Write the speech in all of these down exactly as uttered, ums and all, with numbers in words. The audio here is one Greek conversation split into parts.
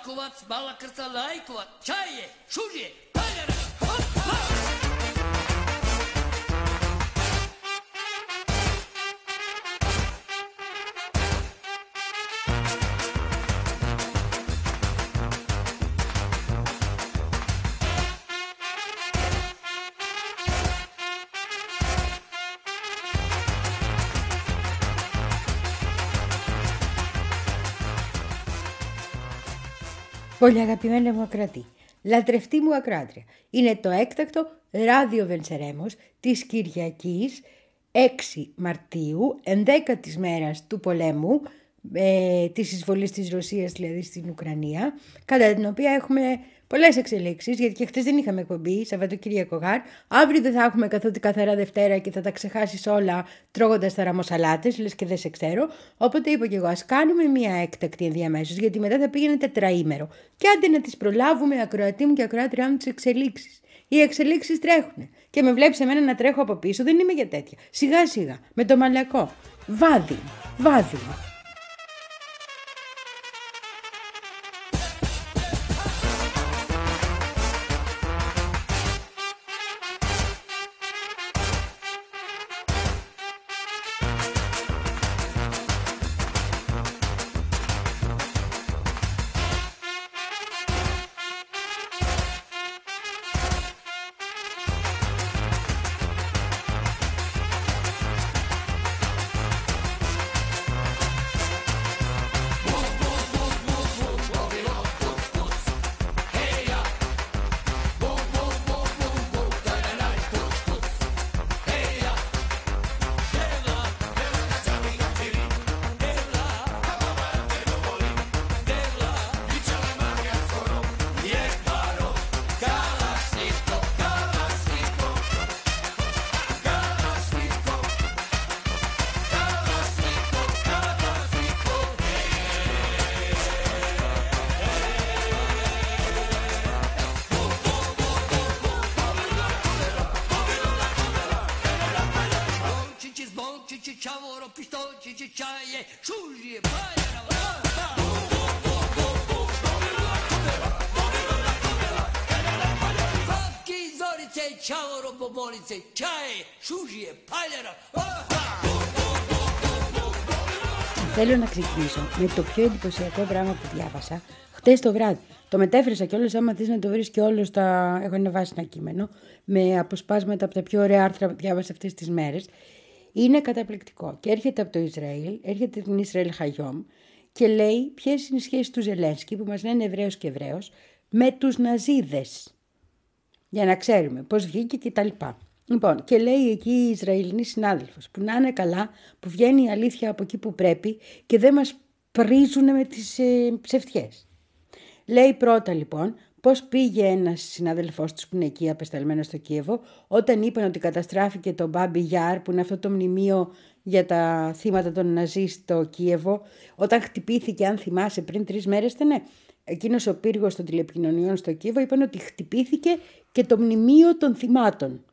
Лайкovat, балакрта лайкovat, чае, шуже, палера, опа! Πολύ αγαπημένη μου ακροατή, λατρευτή μου ακροάτρια, είναι το έκτακτο ράδιο Βενσερέμος της Κυριακής έξι Μαρτίου, ενδέκατης μέρας του πολέμου, ε, της εισβολής της Ρωσίας δηλαδή στην Ουκρανία, κατά την οποία έχουμε πολλές εξελίξεις, γιατί και χτες δεν είχαμε εκπομπή, Σαββατοκύριακο γάρ, αύριο δεν θα έχουμε καθότι καθαρά Δευτέρα και θα τα ξεχάσεις όλα τρώγοντας τα ραμοσαλάτες, λες και δεν σε ξέρω, οπότε είπα και εγώ ας κάνουμε μια έκτακτη ενδιαμέσως, γιατί μετά θα πήγαινε τετραήμερο και άντε να τις προλάβουμε ακροατή μου και ακροάτριά μου τις εξελίξεις. Οι εξελίξεις τρέχουν και με βλέπεις εμένα να τρέχω από πίσω, δεν είμαι για τέτοια. Σιγά σιγά, με το μαλακό. Βάδι, βάδι. Θέλω να ξεκινήσω με το πιο εντυπωσιακό πράγμα που διάβασα χτες το βράδυ. Το μετέφρασα κιόλας, άμα θες να το βρεις και όλο στα... έχω ανεβάσει ένα κείμενο με αποσπάσματα από τα πιο ωραία άρθρα που διάβασα αυτές τις μέρες. Είναι καταπληκτικό και έρχεται από το Ισραήλ, έρχεται από την Ισραήλ Χαγιόμ και λέει ποιες είναι οι σχέσεις του Ζελένσκι που μας λένε Εβραίος και Εβραίος με τους Ναζίδες. Για να ξέρουμε πώς βγήκε και τα λοιπά. Λοιπόν, και λέει εκεί η Ισραηλινή συνάδελφος που να είναι καλά, που βγαίνει η αλήθεια από εκεί που πρέπει και δεν μας πρίζουν με τις ε, ψευτιές. Λέει πρώτα λοιπόν πώς πήγε ένας συνάδελφός τους που είναι εκεί απεσταλμένος στο Κίεβο όταν είπαν ότι καταστράφηκε το Μπάμπι Γιάρ που είναι αυτό το μνημείο για τα θύματα των Ναζί στο Κίεβο, όταν χτυπήθηκε, αν θυμάσαι, πριν τρεις μέρες ήταν εκείνος ο πύργος των τηλεπικοινωνιών στο Κίεβο, είπαν ότι χτυπήθηκε και το μνημείο των θυμάτων.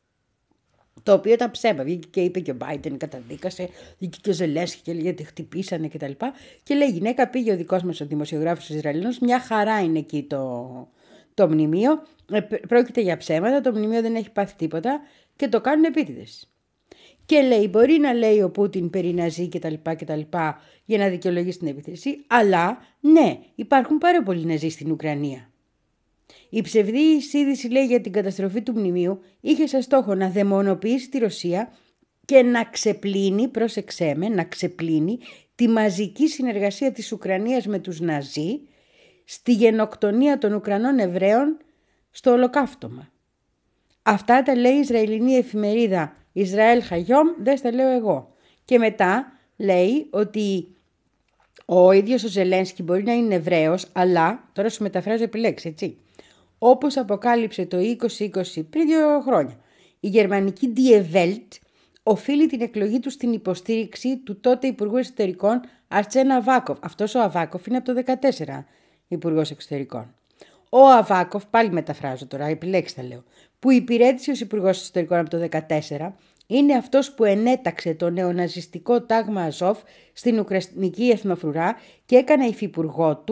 Το οποίο ήταν ψέμα. Βγήκε και είπε και ο Μπάιντεν, καταδίκασε, βγήκε και ο Ζελένσκι και έλεγε ότι χτυπήσανε κτλ. Και, και λέει η γυναίκα, πήγε ο δικός μας ο δημοσιογράφος Ισραηλινός, μια χαρά είναι εκεί το, το μνημείο. Ε, πρόκειται για ψέματα, το μνημείο δεν έχει πάθει τίποτα και το κάνουν επίτηδες. Και λέει, μπορεί να λέει ο Πούτιν περί Ναζί κτλ. κτλ. Για να δικαιολογήσει την επίθεση, αλλά ναι, υπάρχουν πάρα πολλοί Ναζί στην Ουκρανία. Η ψευδής είδηση, λέει, για την καταστροφή του μνημείου είχε σαν στόχο να δαιμονοποιήσει τη Ρωσία και να ξεπλύνει, πρόσεξέ με, να ξεπλύνει τη μαζική συνεργασία της Ουκρανίας με τους Ναζί στη γενοκτονία των Ουκρανών Εβραίων στο Ολοκαύτωμα. Αυτά τα λέει η Ισραηλινή εφημερίδα Ισραήλ Χαγιόμ, δεν τα λέω εγώ. Και μετά λέει ότι ο ίδιος ο Ζελένσκι μπορεί να είναι Εβραίος, αλλά, τώρα σου μεταφράζω επιλέξει, έτσι, όπως αποκάλυψε το είκοσι είκοσι πριν δύο χρόνια, η γερμανική Die Welt οφείλει την εκλογή του στην υποστήριξη του τότε Υπουργού Εξωτερικών Αρτσέν Αβάκοφ. Αυτός ο Αβάκοφ είναι από το δεκατέσσερα Υπουργός Εξωτερικών. Ο Αβάκοφ, πάλι μεταφράζω τώρα, επιλέξτε λέω, που υπηρέτησε ως Υπουργός Εξωτερικών από το δεκατέσσερα, είναι αυτός που ενέταξε το νεοναζιστικό τάγμα Αζόφ στην Ουκρανική Εθνοφρουρά και έκανε υφυπουργό του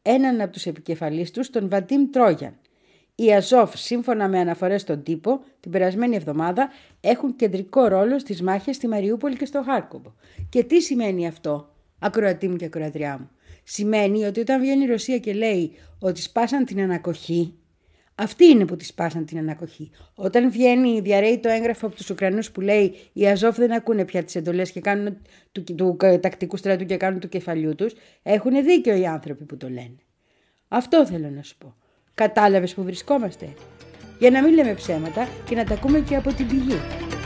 έναν από τους επικεφαλείς τους, τον Βαντίμ Τρόγιαν. Οι Αζόφ, σύμφωνα με αναφορές στον τύπο, την περασμένη εβδομάδα έχουν κεντρικό ρόλο στις μάχες στη Μαριούπολη και στο Χάρκοβο. Και τι σημαίνει αυτό, ακροατή μου και ακροατριά μου? Σημαίνει ότι όταν βγαίνει η Ρωσία και λέει ότι σπάσαν την ανακοχή, αυτοί είναι που τη σπάσαν την ανακοχή. Όταν βγαίνει, διαρρέει το έγγραφο από τους Ουκρανούς που λέει οι Αζόφ δεν ακούνε πια τις εντολές και κάνουν του, του, του τακτικού στρατού και κάνουν του κεφαλιού τους, έχουν δίκιο οι άνθρωποι που το λένε. Αυτό θέλω να σου πω. Κατάλαβες που βρισκόμαστε? Για να μην λέμε ψέματα και να τα ακούμε και από την πηγή.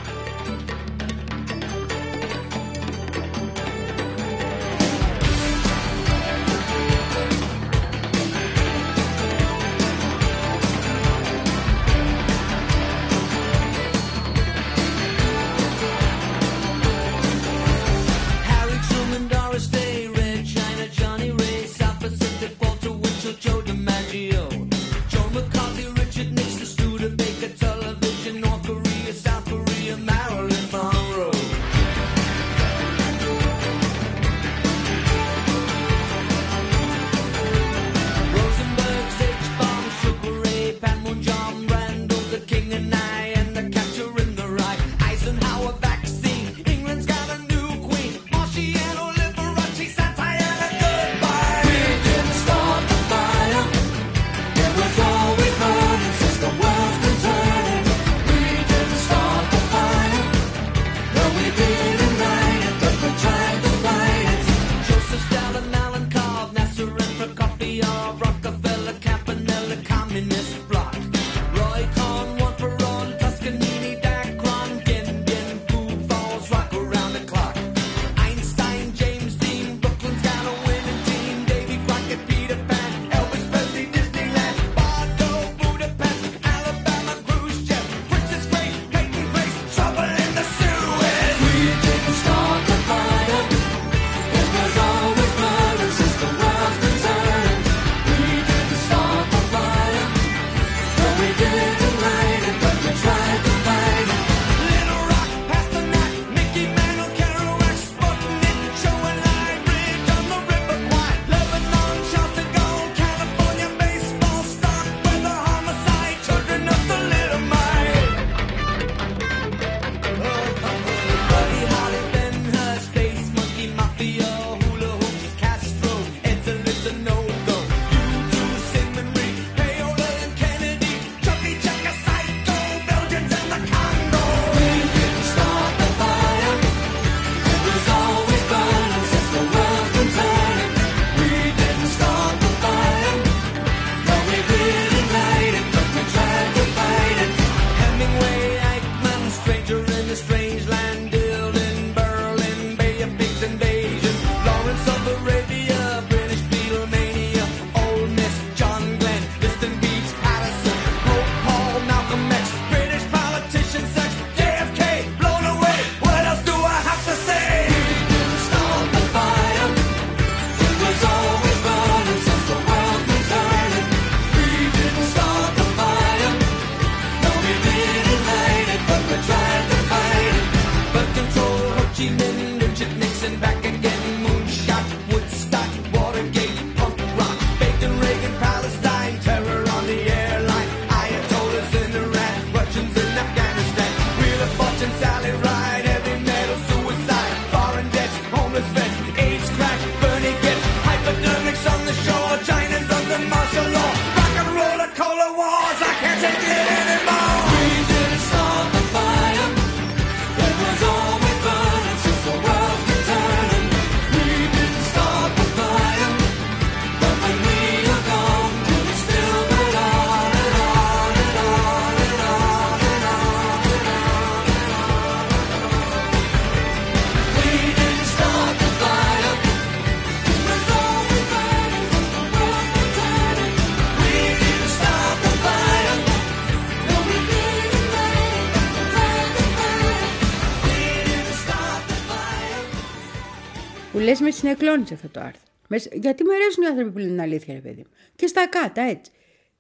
Που λες με συνεκλώνεις αυτό το άρθρο. Γιατί μου αρέσουν οι άνθρωποι που λένε αλήθεια, ρε παιδί μου. Και στα κάτω, έτσι.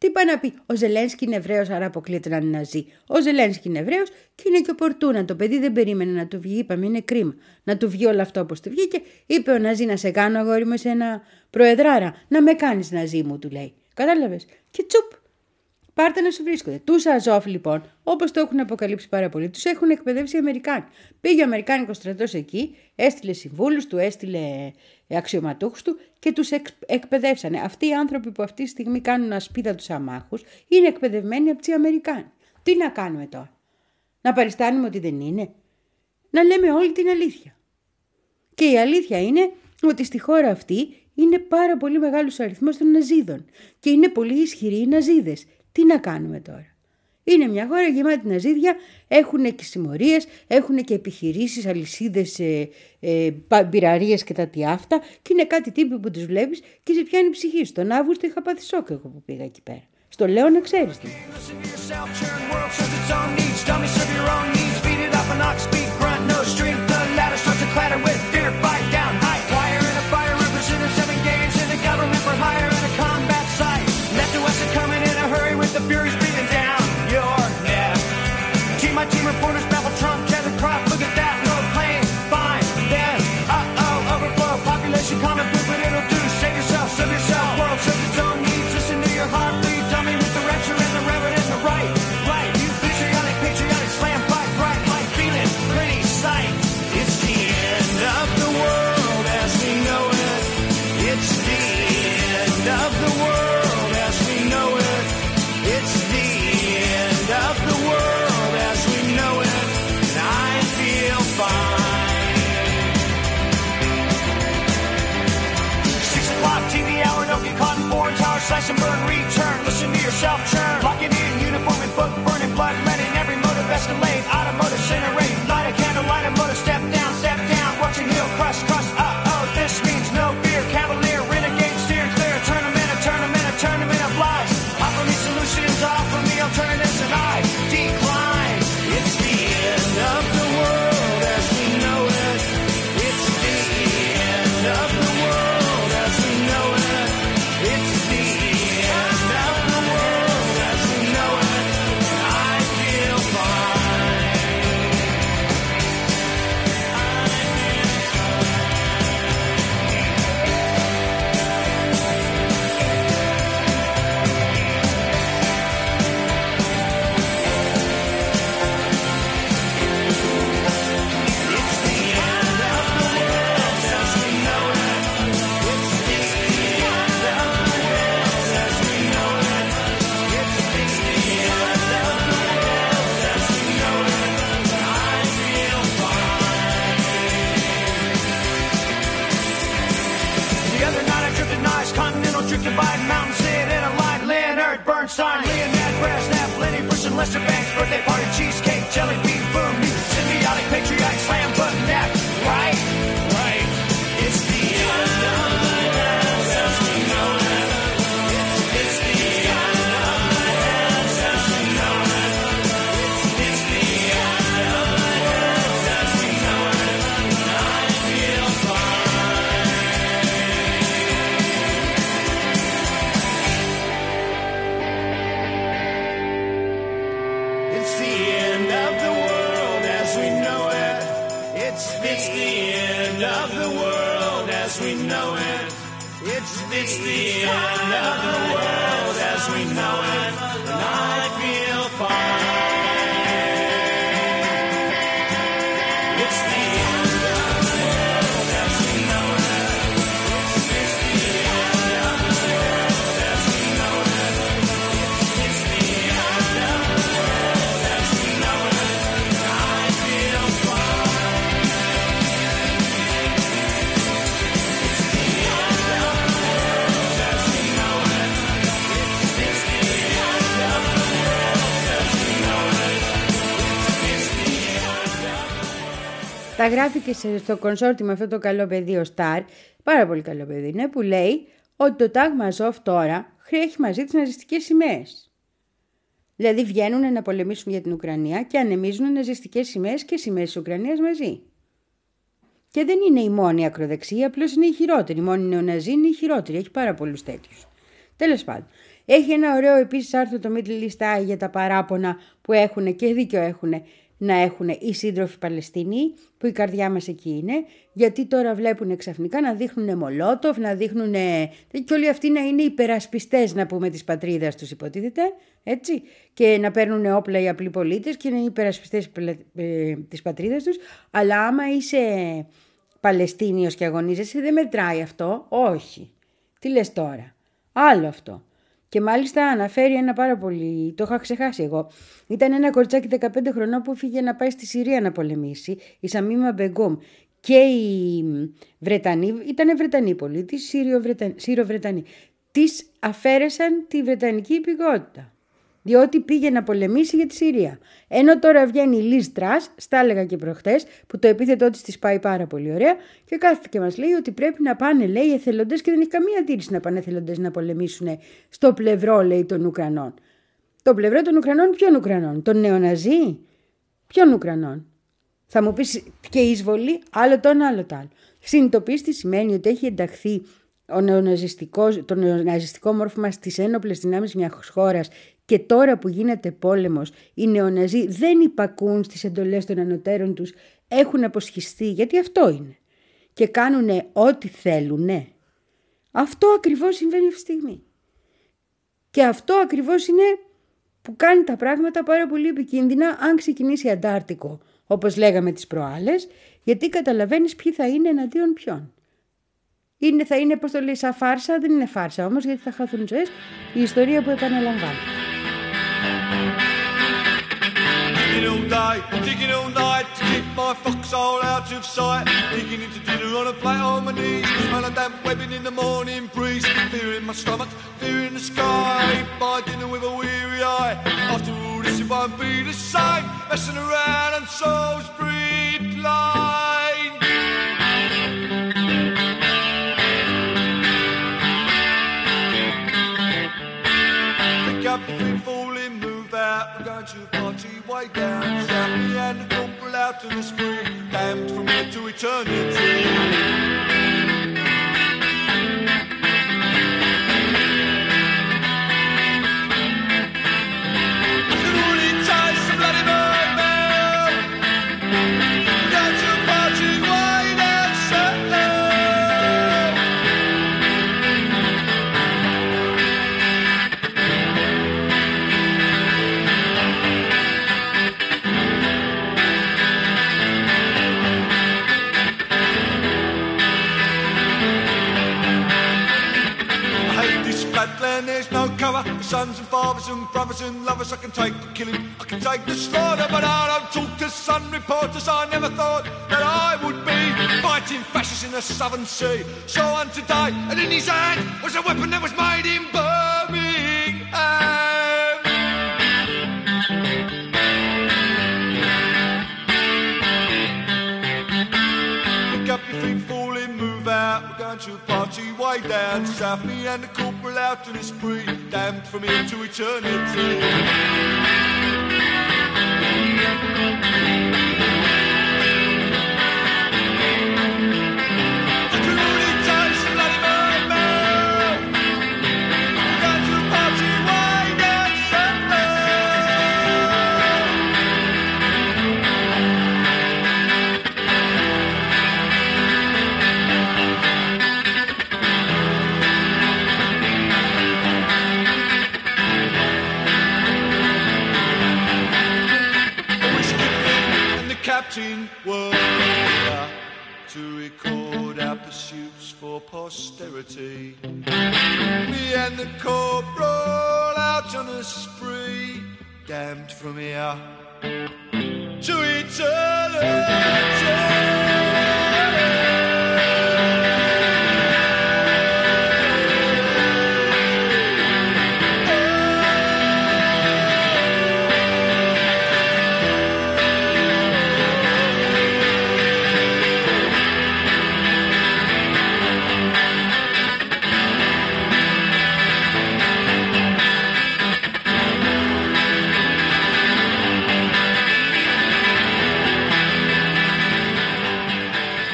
Τι πάει να πει, ο Ζελένσκι είναι Εβραίος, άρα αποκλείεται να είναι Ναζί. Ο Ζελένσκι είναι Εβραίος και είναι και οπορτούνα. Το παιδί δεν περίμενε να του βγει, είπαμε, είναι κρίμα να του βγει όλο αυτό όπως του βγήκε. Είπε ο Ναζί, να σε κάνω αγόρι μου σε ένα προεδράρα, να με κάνεις Ναζί μου, του λέει. Κατάλαβες. Και τσουπ. Πάρτε να σου βρίσκονται. Τους Αζόφ, λοιπόν, όπως το έχουν αποκαλύψει πάρα πολύ, τους έχουν εκπαιδεύσει οι Αμερικάνοι. Πήγε ο Αμερικάνικος στρατός εκεί, έστειλε συμβούλους του, έστειλε αξιωματούχους του και τους εκ, εκπαιδεύσανε. Αυτοί οι άνθρωποι που αυτή τη στιγμή κάνουν ασπίδα τους αμάχους είναι εκπαιδευμένοι από τους Αμερικάνοι. Τι να κάνουμε τώρα, να παριστάνουμε ότι δεν είναι, να λέμε όλη την αλήθεια. Και η αλήθεια είναι ότι στη χώρα αυτή είναι πάρα πολύ μεγάλος ο αριθμός των Ναζίδων και είναι πολύ ισχυροί οι Ναζίδες. Τι να κάνουμε τώρα. Είναι μια χώρα γεμάτη Ναζίδια, έχουν και συμμορίες, έχουν και επιχειρήσεις, αλυσίδες, ε, ε, μπειραρίες και τα τι αυτά και είναι κάτι τύποι που τους βλέπεις και σε πιάνει ψυχή. Στον Αύγουστο είχα πάθει σόκ εγώ που πήγα εκεί πέρα. Στο λέω να ξέρεις τι. The fury's breathing down your neck. Team my team reporters babble Trump, Kevin Croft. Look at that, no plane, fine. Then, uh-oh, overflow, population common food, but it'll do. Save yourself, serve yourself. World serves its own needs. Listen to your heart, please. Dummy with the rapture and the reverend and the right, right. You patriotic, patriotic, slam, fight, bright, light, feeling pretty sight. It's the end of the world as we know it. It's the end of the world as we know it. It's the end of the world as we know it, and I feel fine. Six o'clock T V hour, don't get caught in foreign tower, slash and burn, return, listen to yourself churn. Locking in, uniform and book, burning blood, letting every motive escalate, automotive incinerate, light a candle, light a motor, step down, step down, watching heel crush, crush, uh-oh, this means no fear, cavalier, renegade, steer clear, tournament, a tournament, a tournament of lies. Offer me solutions, offer me alternatives, and I decline. It's the end of the world as we know it. It's the end of the world as we know it. It's the end of the world as we know it. And I feel fine. Drifted by mountains, sit in a line. Leonard Bernstein, Leonard Brezhnev, Lenny Bruce and Lester Banks, birthday party, cheesecake, jelly bean, boom, you symbiotic, patriotic, slam button, that, right? Right. It's the end of the world as we know it. It's the end of the world as we know it. It's the end of the world as we know it. I feel fine. It's the end of the world as we know it. It's, it's the end of the world as we know it. It's, it's the end of the world as we know it. And I feel fine. It's the end of the world as we know it. It's, it's the end of the world as we know it. It's, it's the end of the world as we know it. And I feel fine. It's the end of the world as we know it. It's, it's the end of the world as we know it. It's, it's the end of the... Τα γράφει και στο κονσόρτι με αυτό το καλό παιδί ο Σταρ, πάρα πολύ καλό παιδί είναι, που λέει ότι το Τάγ Μαζόφ τώρα έχει μαζί τις ναζιστικές σημαίες. Δηλαδή βγαίνουν να πολεμήσουν για την Ουκρανία και ανεμίζουν ναζιστικές σημαίες και σημαίες της Ουκρανίας μαζί. Και δεν είναι η μόνη ακροδεξία, απλώς είναι η χειρότερη. Η μόνη νεοναζί είναι η χειρότερη, έχει πάρα πολλούς τέτοιους. Τέλος πάντων. Έχει ένα ωραίο επίσης άρθρο το Middle East Eye για τα παράπονα που έχουν και δίκιο έχουν να έχουν οι σύντροφοι Παλαιστίνοι, που η καρδιά μας εκεί είναι, γιατί τώρα βλέπουν ξαφνικά να δείχνουν Μολότοφ, να δείχνουν και όλοι αυτοί να είναι υπερασπιστές, να πούμε, της πατρίδας τους υποτίθεται, έτσι, και να παίρνουν όπλα οι απλοί πολίτες και να είναι υπερασπιστές ε, της πατρίδας τους, αλλά άμα είσαι Παλαιστίνιος και αγωνίζεσαι δεν μετράει αυτό, όχι. Τι λες τώρα, άλλο αυτό. Και μάλιστα αναφέρει ένα πάρα πολύ, το είχα ξεχάσει εγώ. Ήταν ένα κοριτσάκι δεκαπέντε χρονών που φύγε να πάει στη Συρία να πολεμήσει, η Σαμίμα Μπεγκούμ. Και οι Βρετανοί, ήταν Βρετανοί πολίτες, Σύρο-Βρετανοί, της αφαίρεσαν τη Βρετανική υπηκότητα. Διότι πήγε να πολεμήσει για τη Συρία. Ενώ τώρα βγαίνει η Λιζ Τρας, στα έλεγα και προχτές, που το επίθετό της της πάει πάρα πολύ ωραία, και κάθεται και μας λέει ότι πρέπει να πάνε, λέει, εθελοντές, και δεν έχει καμία αντίρρηση να πάνε εθελοντές να πολεμήσουν στο πλευρό, λέει, των Ουκρανών. Το πλευρό των Ουκρανών, ποιον Ουκρανών, των νεοναζί, ποιον Ουκρανών. Θα μου πεις και η εισβολή, άλλο το ένα, άλλο το άλλο. Συνειδητοποίηση σημαίνει ότι έχει ενταχθεί ο νεοναζιστικός, το νεοναζιστικό μόρφωμα στις ένοπλες δυνάμεις μιας χώρας. Και τώρα που γίνεται πόλεμος, οι νεοναζί δεν υπακούν στις εντολές των ανωτέρων τους, έχουν αποσχιστεί, γιατί αυτό είναι. Και κάνουν ό,τι θέλουν. Αυτό ακριβώς συμβαίνει αυτή τη στιγμή. Και αυτό ακριβώς είναι που κάνει τα πράγματα πάρα πολύ επικίνδυνα αν ξεκινήσει Αντάρτικο, όπως λέγαμε τις προάλλες, γιατί καταλαβαίνεις ποιοι θα είναι εναντίον ποιον. Είναι, θα είναι, πώς το λέει, σαν φάρσα, δεν είναι φάρσα όμως, γιατί θα χαθούν ζωές, η ιστορία που επαναλαμβάνεται. Digging all day, digging all night to keep my foxhole out of sight. Digging into dinner on a plate on my knees. The smell of damp webbing in the morning breeze. Fear in my stomach, fear in the sky. Eat my dinner with a weary eye. After all this it won't be the same. Messing around on Salisbury Plain. Pick up your feet, falling, move out. We're going to a party way down south. Me and the corporal out to the spring. Damned from here to eternity. I can already taste the bloody bird now. We're going to a party way down south. Flatland, there's no cover for sons and fathers and brothers and lovers. I can take the killing, I can take the slaughter, but I don't talk to sun reporters. I never thought that I would be fighting fascists in the southern sea. So on today, and in his hand was a weapon that was made in Birmingham. Pick up your feet, falling, move out. We're going to a party way down south. Me and the corporal out to the spree. Damned from here to eternity. I can already taste the bloody bird now. We're going to a party way down south. Captain were here to record our pursuits for posterity. Me and the corporal out on a spree, damned from here to eternity.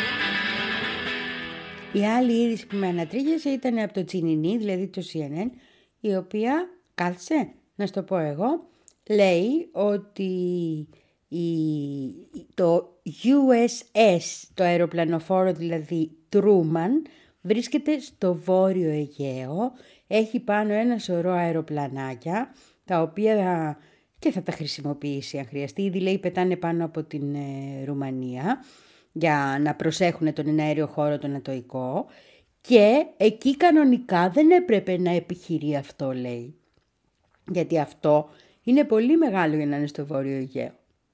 Η άλλη είδηση που με ανατρίχιασε ήταν από το Τσινινί, δηλαδή το σι εν εν, η οποία, κάθισε να στο πω εγώ, λέει ότι η, το γιου ες ες, το αεροπλανοφόρο δηλαδή Truman, βρίσκεται στο Βόρειο Αιγαίο, έχει πάνω ένα σωρό αεροπλανάκια, τα οποία και θα τα χρησιμοποιήσει αν χρειαστεί. Ήδη λέει πετάνε πάνω από την ε, Ρουμανία για να προσέχουν τον εναέριο χώρο τον ατοικό, και εκεί κανονικά δεν έπρεπε να επιχειρεί αυτό, λέει. Γιατί αυτό είναι πολύ μεγάλο για να είναι στο Βόρειο Αιγαίο.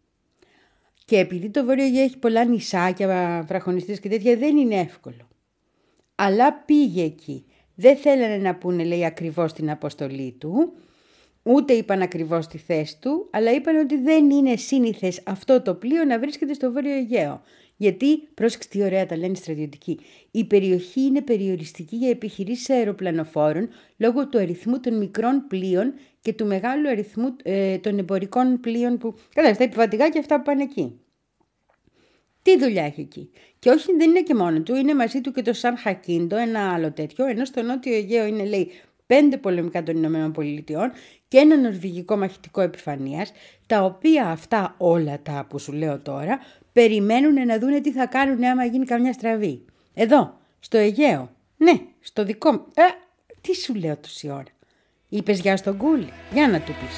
Και επειδή το Βόρειο Αιγαίο έχει πολλά νησάκια, βραχονιστές και τέτοια, δεν είναι εύκολο. Αλλά πήγε εκεί. Δεν θέλανε να πούνε, λέει, ακριβώς την αποστολή του, ούτε είπαν ακριβώς τη θέση του, αλλά είπαν ότι δεν είναι σύνηθες αυτό το πλοίο να βρίσκεται στο Βόρειο Αιγαίο. Γιατί, πρόσεξε τι ωραία τα λένε οι στρατιωτικοί, η περιοχή είναι περιοριστική για επιχειρήσεις αεροπλανοφόρων λόγω του αριθμού των μικρών πλοίων και του μεγάλου αριθμού ε, των εμπορικών πλοίων που, κατά αυτά επιβατικά και αυτά που πάνε εκεί. Τι δουλειά έχει εκεί. Και όχι, δεν είναι και μόνο του, είναι μαζί του και το Σαν Χακίντο, ένα άλλο τέτοιο, ενώ στο Νότιο Αιγαίο είναι, λέει, πέντε πολεμικά των Ηνωμένων Πολιτειών και ένα νορβηγικό μαχητικό επιφανείας, τα οποία αυτά όλα τα που σου λέω τώρα περιμένουν να δούνε τι θα κάνουν άμα γίνει καμιά στραβή. Εδώ, στο Αιγαίο. Ναι, στο δικό μου. Ε, τι σου λέω τόση ώρα. Είπες γεια στον Κούλι. Για να του πεις.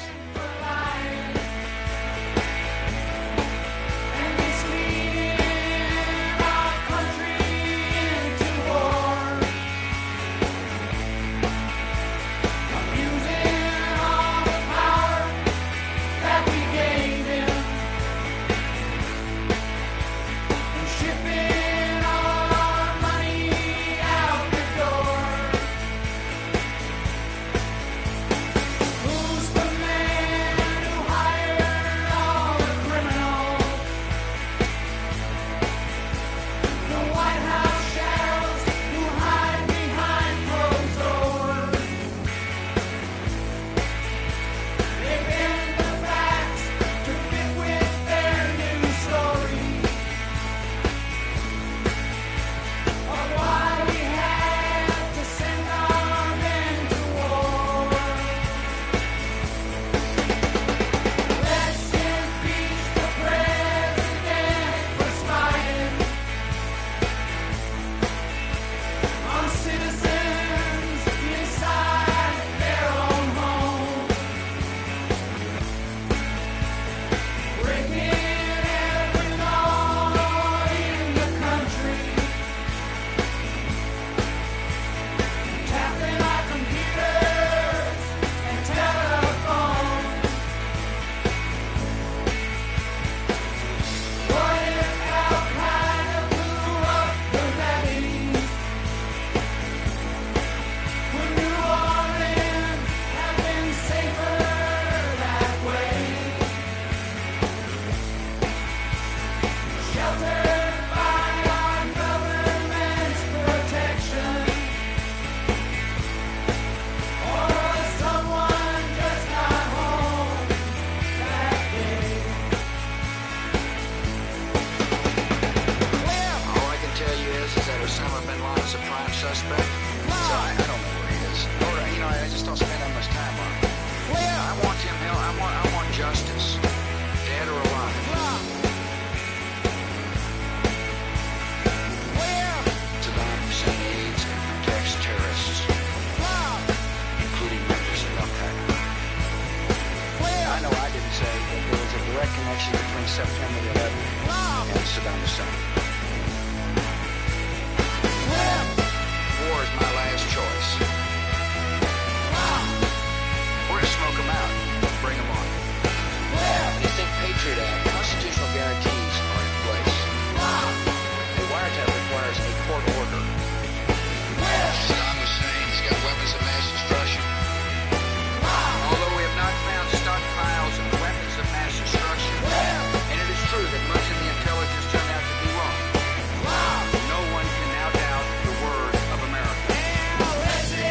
Let's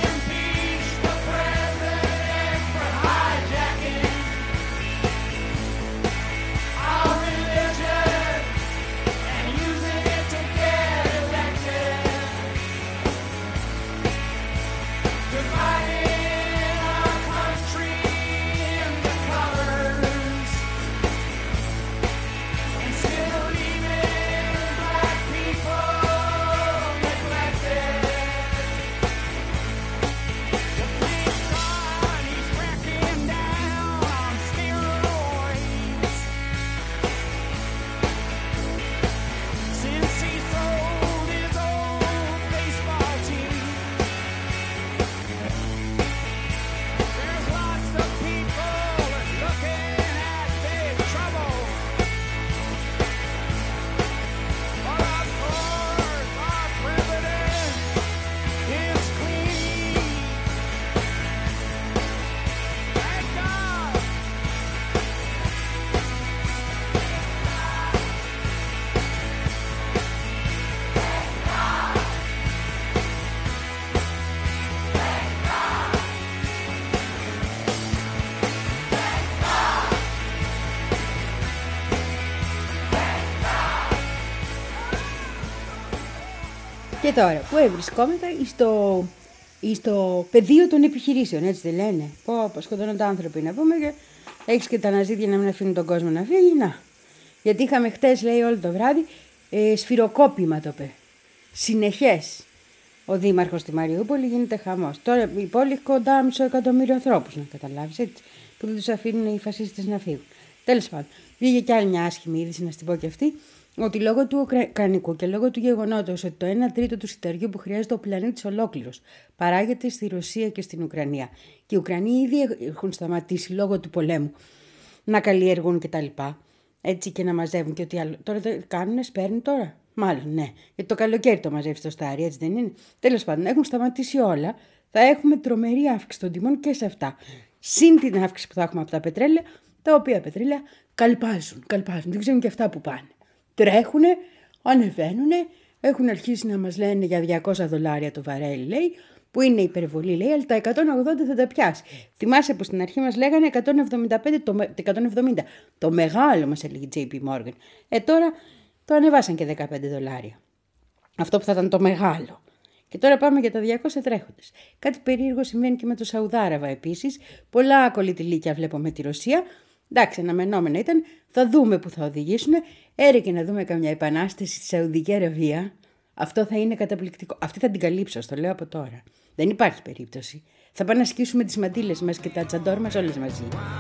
Και τώρα, πού βρισκόμεθα στο, στο πεδίο των επιχειρήσεων, έτσι δεν λένε. Πω, πω σκοτώνονται άνθρωποι να πούμε και έχεις και τα αναζήτια να μην αφήνουν τον κόσμο να φύγει. Να. Γιατί είχαμε χτες, λέει, όλο το βράδυ ε, σφυροκόπημα το πε. Συνεχές. Ο δήμαρχος στη Μαριούπολη γίνεται χαμός. Τώρα η πόλη έχει κοντά μισό εκατομμύριο ανθρώπους, να καταλάβεις, έτσι, που δεν τους αφήνουν οι φασίστες να φύγουν. Τέλος πάντων, βγήκε κι άλλη μια άσχημη είδηση, να στην πω κι αυτή, ότι λόγω του Ουκρανικού και λόγω του γεγονότος ότι το ένα τρίτο του σιταριού που χρειάζεται ο πλανήτης ολόκληρος παράγεται στη Ρωσία και στην Ουκρανία. Και οι Ουκρανοί ήδη έχουν σταματήσει λόγω του πολέμου να καλλιεργούν κτλ. Έτσι και να μαζεύουν και ό,τι άλλο. Τώρα το κάνουνε, σπέρνουν τώρα. Μάλλον ναι. Γιατί το καλοκαίρι το μαζεύει στο στάρι, έτσι δεν είναι. Τέλος πάντων, έχουν σταματήσει όλα. Θα έχουμε τρομερή αύξηση των τιμών και σε αυτά. Συν την αύξηση που θα έχουμε από τα πετρέλαια, τα οποία πετρέλαια καλπάζουν. καλπάζουν. Δεν ξέρουν και αυτά που πάνε. Τρέχουνε, ανεβαίνουνε, έχουν αρχίσει να μας λένε για διακόσια δολάρια το βαρέλι, λέει, που είναι υπερβολή, λέει, αλλά τα εκατόν ογδόντα θα τα πιάσει. Θυμάσαι που στην αρχή μας λέγανε εκατόν εβδομήντα πέντε, το, εκατόν εβδομήντα. Το μεγάλο μας έλεγε η τζέι πι Morgan. Ε, τώρα το ανεβάσαν και δεκαπέντε δολάρια. Αυτό που θα ήταν το μεγάλο. Και τώρα πάμε για τα διακόσια τρέχοντες. Κάτι περίεργο συμβαίνει και με το Σαουδάραβα επίσης. Πολλά ακολυτηλίκια βλέπω με τη Ρωσία. Εντάξει, αναμενόμενα ήταν, θα δούμε που θα οδηγήσουν. Έρε και να δούμε καμιά επανάσταση στη Σαουδική Αραβία. Αυτό θα είναι καταπληκτικό. Αυτή θα την καλύψω, στο λέω από τώρα. Δεν υπάρχει περίπτωση. Θα πάνε να σκίσουμε τις μαντήλες μας και τα τσαντόρ μας όλες μαζί.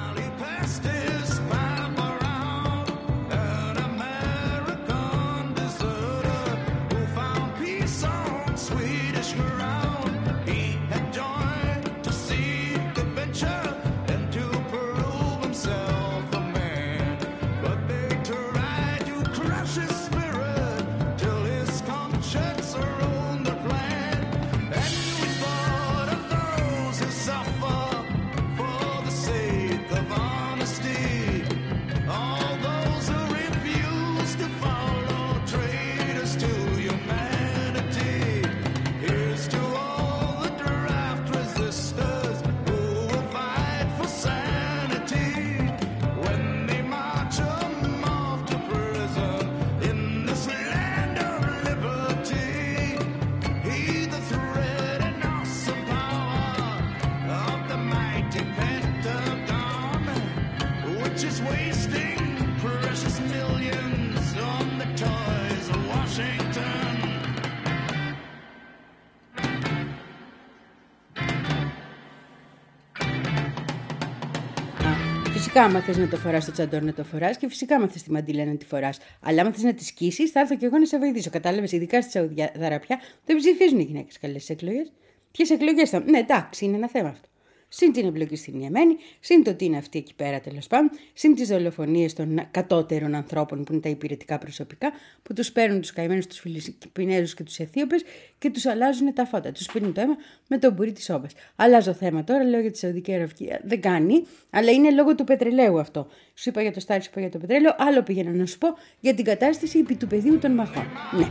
Φυσικά, άμα θες να το φοράς το τσαντόρ, να το φοράς και φυσικά, άμα θες τη μαντήλα να τη φοράς. Αλλά άμα θες να τη σκίσεις, θα έρθω και εγώ να σε βοηθήσω. Κατάλαβες, ειδικά στη Σαουδαραπιά δεν ψηφίζουν οι γυναίκες καλές εκλογές. Ποιες εκλογές θα. Ναι, εντάξει, είναι ένα θέμα αυτό. Συν την εμπλοκή στην Ιεμένη, συν το τι είναι αυτή εκεί πέρα τέλος πάντων, συν τις δολοφονίες των κατώτερων ανθρώπων που είναι τα υπηρετικά προσωπικά, που τους παίρνουν τους καημένους, τους Φιλιππινέζους και τους Αιθίωπες και τους αλλάζουν τα φώτα. Τους πίνουν το αίμα με τον μπουρί της όμπας. Αλλάζω θέμα τώρα, λέω για τη Σαουδική Αραβία. Δεν κάνει, αλλά είναι λόγω του πετρελαίου αυτό. Σου είπα για το στάρι, σου είπα για το πετρέλαιο, άλλο πήγαινα να σου πω για την κατάσταση επί του πεδίου των μαχών. Ναι.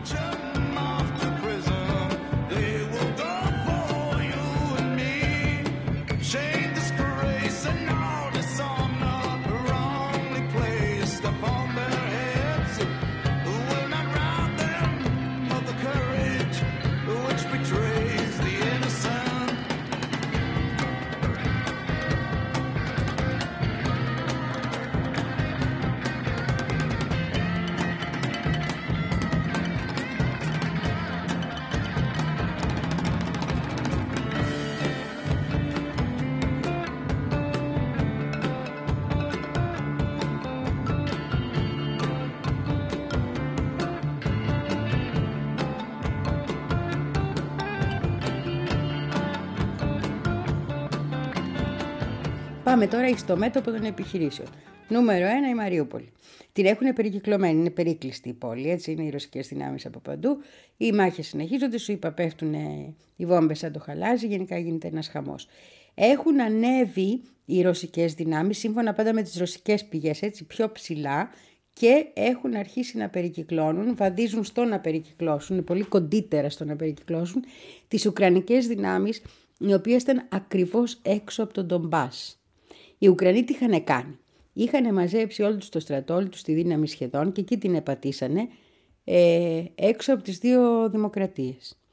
Πάμε τώρα στο μέτωπο των επιχειρήσεων. Νούμερο ένα, η Μαριούπολη. Την έχουν περικυκλωμένη, είναι περίκλειστη η πόλη, έτσι είναι οι ρωσικές δυνάμεις από παντού. Οι μάχες συνεχίζονται, σου είπα, πέφτουν οι βόμβες σαν το χαλάζι, γενικά γίνεται ένας χαμός. Έχουν ανέβει οι ρωσικές δυνάμεις, σύμφωνα πάντα με τις ρωσικές πηγές, έτσι πιο ψηλά και έχουν αρχίσει να περικυκλώνουν, βαδίζουν στο να περικυκλώσουν, είναι πολύ κοντύτερα στο να περικυκλώσουν, τις ουκρανικές δυνάμεις, οι οποίες ήταν ακριβώς έξω από τον Ντομπάς. Οι Ουκρανοί τι είχαν κάνει. Είχαν μαζέψει όλο τους το στρατό, όλη τους τη δύναμη σχεδόν και εκεί την επατήσανε ε, έξω από τις δύο δημοκρατίες.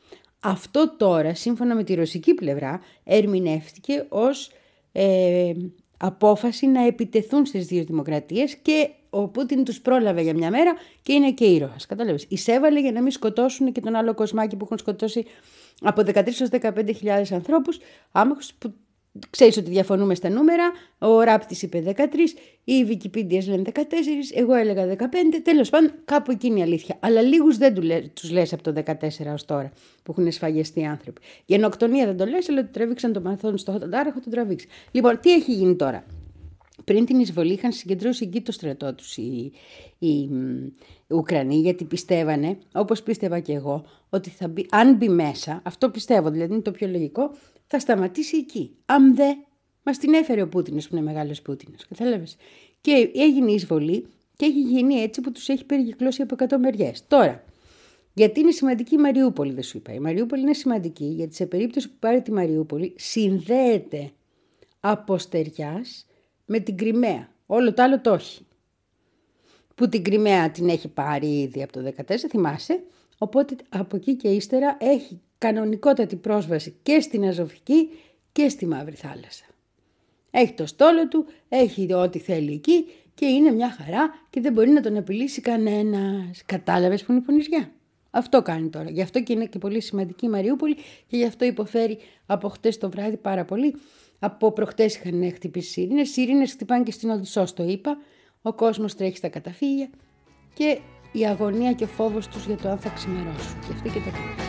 Αυτό τώρα, σύμφωνα με τη ρωσική πλευρά, ερμηνεύτηκε ως ε, απόφαση να επιτεθούν στις δύο δημοκρατίες και ο Πούτιν τους πρόλαβε για μια μέρα και είναι και ήρωας. Κατάλαβες. Εισέβαλε για να μην σκοτώσουν και τον άλλο κοσμάκι που έχουν σκοτώσει από δεκατρείς έως δεκαπέντε χιλιάδες ανθρώπους, άμαχους που ξέρεις ότι διαφωνούμε στα νούμερα, ο Ράπτης είπε δεκατρείς, οι Wikipedia λένε δεκατέσσερα, εγώ έλεγα δεκαπέντε, τέλος πάντων κάπου εκείνη η αλήθεια. Αλλά λίγους δεν του λέ, τους λες από το δεκατέσσερα ως τώρα που έχουν σφαγιαστεί άνθρωποι. Γενοκτονία δεν το λες, αλλά το τραβήξαν το μαθόν στο τάραχο, το τραβήξει. Λοιπόν, τι έχει γίνει τώρα. Πριν την εισβολή είχαν συγκεντρώσει εκεί το στρατό τους οι, οι, οι Ουκρανοί, γιατί πιστεύανε, όπως πίστευα και εγώ, ότι θα μπει, αν μπει μέσα, αυτό πιστεύω, δηλαδή είναι το πιο λογικό, θα σταματήσει εκεί. Αν δε, μας την έφερε ο Πούτινος που είναι μεγάλος Πούτινος, κατάλαβες. Και έγινε η εισβολή και έχει γίνει έτσι που τους έχει περικυκλώσει από εκατό μεριές. Τώρα, γιατί είναι σημαντική η Μαριούπολη, δεν σου είπα. Η Μαριούπολη είναι σημαντική γιατί σε περίπτωση που πάρει τη Μαριούπολη συνδέεται από στεριάς με την Κριμαία. Όλο το άλλο το έχει. Που την Κριμαία την έχει πάρει ήδη από το δεκατέσσερα, θυμάσαι. Οπότε από εκεί και ύστερα έχει κανονικότατη πρόσβαση και στην Αζωφική και στη Μαύρη Θάλασσα. Έχει το στόλο του, έχει ό,τι θέλει εκεί και είναι μια χαρά και δεν μπορεί να τον απειλήσει κανένας. Κατάλαβες που είναι η Πονησιά. Αυτό κάνει τώρα. Γι' αυτό και είναι και πολύ σημαντική η Μαριούπολη και γι' αυτό υποφέρει από χτες το βράδυ πάρα πολύ. Από προχτές είχαν χτυπήσει σιρήνες. Σιρήνες χτυπάνε και στην Οδυσσός, το είπα. Ο κόσμος τρέχει στα καταφύγια και η αγωνία και ο φόβος τους για το αν θα ξημερώσουν. Και αυτή και τα παιδιά.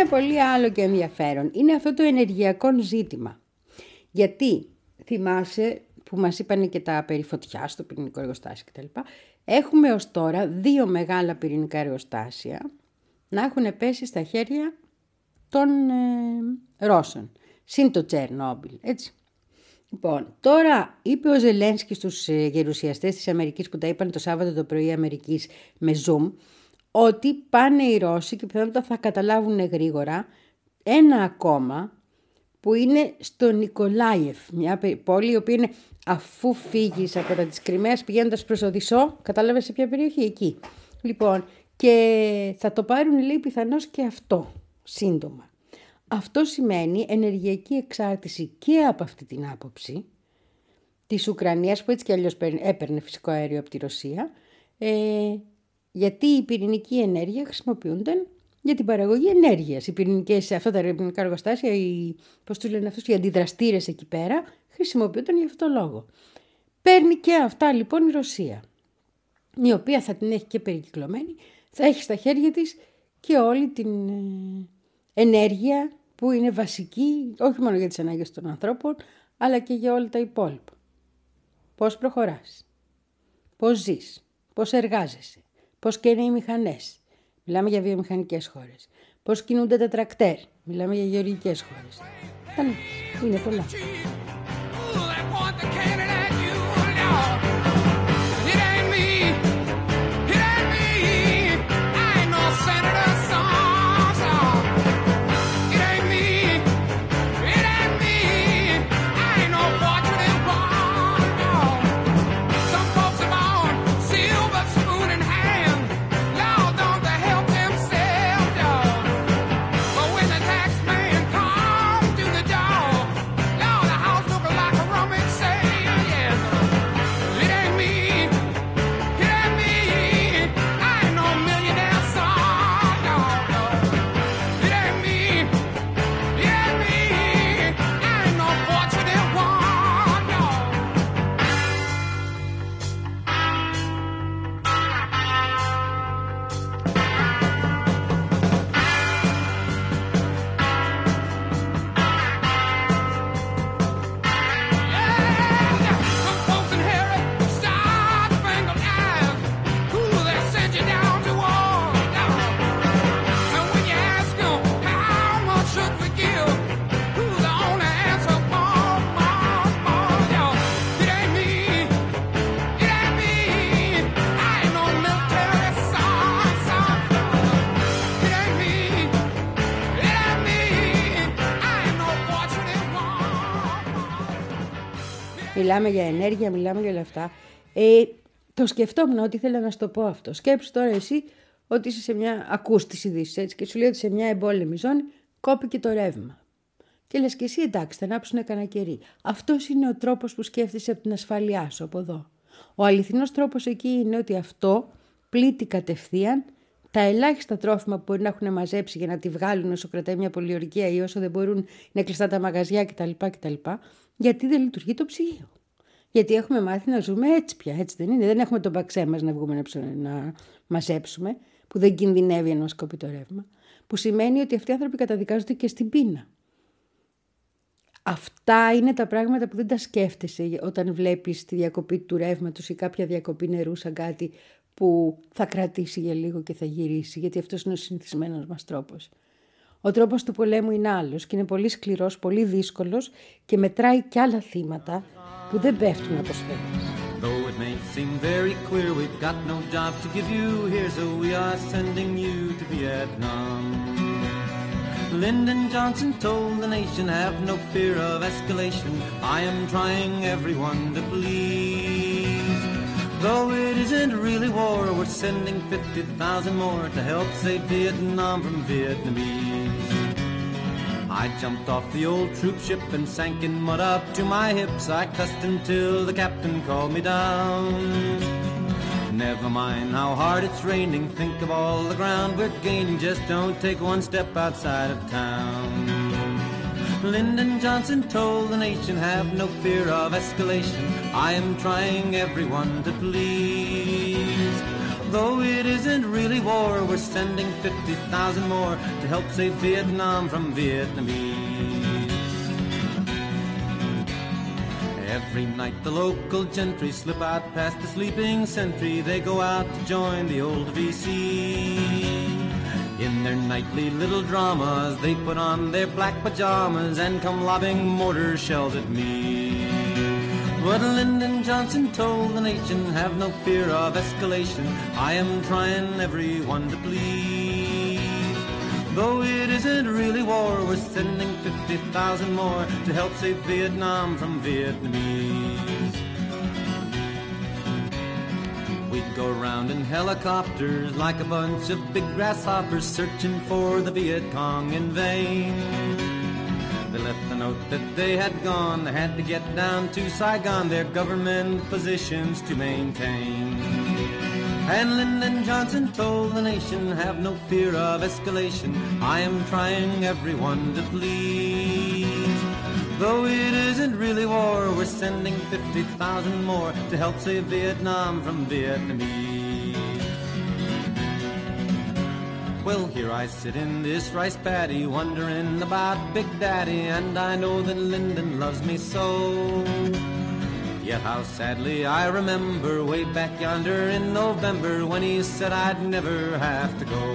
ένα πολύ άλλο και ενδιαφέρον είναι αυτό το ενεργειακό ζήτημα. Γιατί θυμάσαι που μας είπαν και τα περί φωτιάς στο πυρηνικό εργοστάσιο κτλ. Έχουμε ως τώρα δύο μεγάλα πυρηνικά εργοστάσια να έχουν πέσει στα χέρια των ε, Ρώσων. Συν το Τσερνόμπιλ, έτσι. Λοιπόν, τώρα είπε ο Ζελένσκι στους ε, γερουσιαστές της Αμερικής που τα είπαν το Σάββατο το πρωί Αμερικής με Zoom, ότι πάνε οι Ρώσοι και πιθανότατα θα καταλάβουν γρήγορα ένα ακόμα που είναι στο Νικολάιεφ, μια πόλη η οποία είναι αφού φύγεις από τα της Κριμαίας πηγαίνοντας προς Οδυσσό, κατάλαβες σε ποια περιοχή, εκεί. Λοιπόν, και θα το πάρουν λέει πιθανώς και αυτό σύντομα. Αυτό σημαίνει ενεργειακή εξάρτηση και από αυτή την άποψη της Ουκρανίας που έτσι κι αλλιώς έπαιρνε φυσικό αέριο από τη Ρωσία, ε, γιατί η πυρηνική ενέργεια χρησιμοποιούνταν για την παραγωγή ενέργειας. Οι πυρηνικές, αυτά τα πυρηνικά εργοστάσια, οι, πώς τους λένε αυτούς, οι αντιδραστήρες εκεί πέρα, χρησιμοποιούνταν για αυτόν τον λόγο. Παίρνει και αυτά λοιπόν η Ρωσία, η οποία θα την έχει και περικυκλωμένη, θα έχει στα χέρια της και όλη την ε, ενέργεια που είναι βασική, όχι μόνο για τις ανάγκες των ανθρώπων, αλλά και για όλα τα υπόλοιπα. Πώς προχωράς, πώς ζεις, πώς εργάζεσαι, πώς καίνε οι μηχανές. Μιλάμε για βιομηχανικές χώρες. Πώς κινούνται τα τρακτέρ. Μιλάμε για γεωργικές χώρες. Είναι πολλά. Μιλάμε για ενέργεια, μιλάμε για όλα αυτά. Ε, το σκεφτόμουν ότι ήθελα να σου το πω αυτό. Σκέψου τώρα εσύ ότι είσαι σε μια, ακούς τις ειδήσεις έτσι, και σου λέει ότι σε μια εμπόλεμη ζώνη κόπηκε το ρεύμα. Και λες και εσύ εντάξει, θα ανάψουνε κανένα κερί. Αυτός είναι ο τρόπος που σκέφτεσαι από την ασφαλειά σου από εδώ. Ο αληθινός τρόπος εκεί είναι ότι αυτό πλήττει κατευθείαν τα ελάχιστα τρόφιμα που μπορεί να έχουν μαζέψει για να τη βγάλουν όσο κρατάει μια πολιορκία ή όσο δεν μπορούν να κλειστά τα μαγαζιά κτλ. κτλ. Γιατί δεν λειτουργεί το ψυγείο. Γιατί έχουμε μάθει να ζούμε έτσι πια, έτσι δεν είναι. Δεν έχουμε τον παξέ μας να βγούμε να, ψω... να μαζέψουμε, που δεν κινδυνεύει ενώ σκοπεί το ρεύμα. Που σημαίνει ότι αυτοί οι άνθρωποι καταδικάζονται και στην πείνα. Αυτά είναι τα πράγματα που δεν τα σκέφτεσαι όταν βλέπεις τη διακοπή του ρεύματος ή κάποια διακοπή νερού σαν κάτι που θα κρατήσει για λίγο και θα γυρίσει, γιατί αυτός είναι ο συνηθισμένος μας τρόπος. Ο τρόπος του πολέμου είναι άλλος και είναι πολύ σκληρός, πολύ δύσκολος και μετράει κι άλλα θύματα που δεν πέφτουν από σφαίρες. Though it may seem very clear we've got no jobs to give you, here's who we are sending you to Vietnam. Lyndon Johnson told the nation, have no fear of escalation. I am trying everyone to please. Though it isn't really war, we're sending fifty thousand more to help save Vietnam from Vietnamese. I jumped off the old troop ship and sank in mud up to my hips. I cussed until the captain called me down. Never mind how hard it's raining, think of all the ground we're gaining. Just don't take one step outside of town. Lyndon Johnson told the nation, have no fear of escalation. I am trying everyone to please. Though it isn't really war, war, we're sending fifty thousand more to help save Vietnam from Vietnamese. Every night the local gentry slip out past the sleeping sentry. They go out to join the old V C. In their nightly little dramas, they put on their black pajamas and come lobbing mortar shells at me. But Lyndon Johnson told the nation, have no fear of escalation. I am trying everyone to please. Though it isn't really war, we're sending fifty thousand more to help save Vietnam from Vietnamese. We'd go around in helicopters like a bunch of big grasshoppers searching for the Viet Cong in vain. They left a note that they had gone, they had to get down to Saigon, their government positions to maintain. And Lyndon Johnson told the nation, have no fear of escalation. I am trying everyone to please. Though it isn't really war, we're sending fifty thousand more to help save Vietnam from Vietnamese. Well, here I sit in this rice paddy, wondering about Big Daddy, and I know that Lyndon loves me so. Yet how sadly I remember way back yonder in November when he said I'd never have to go.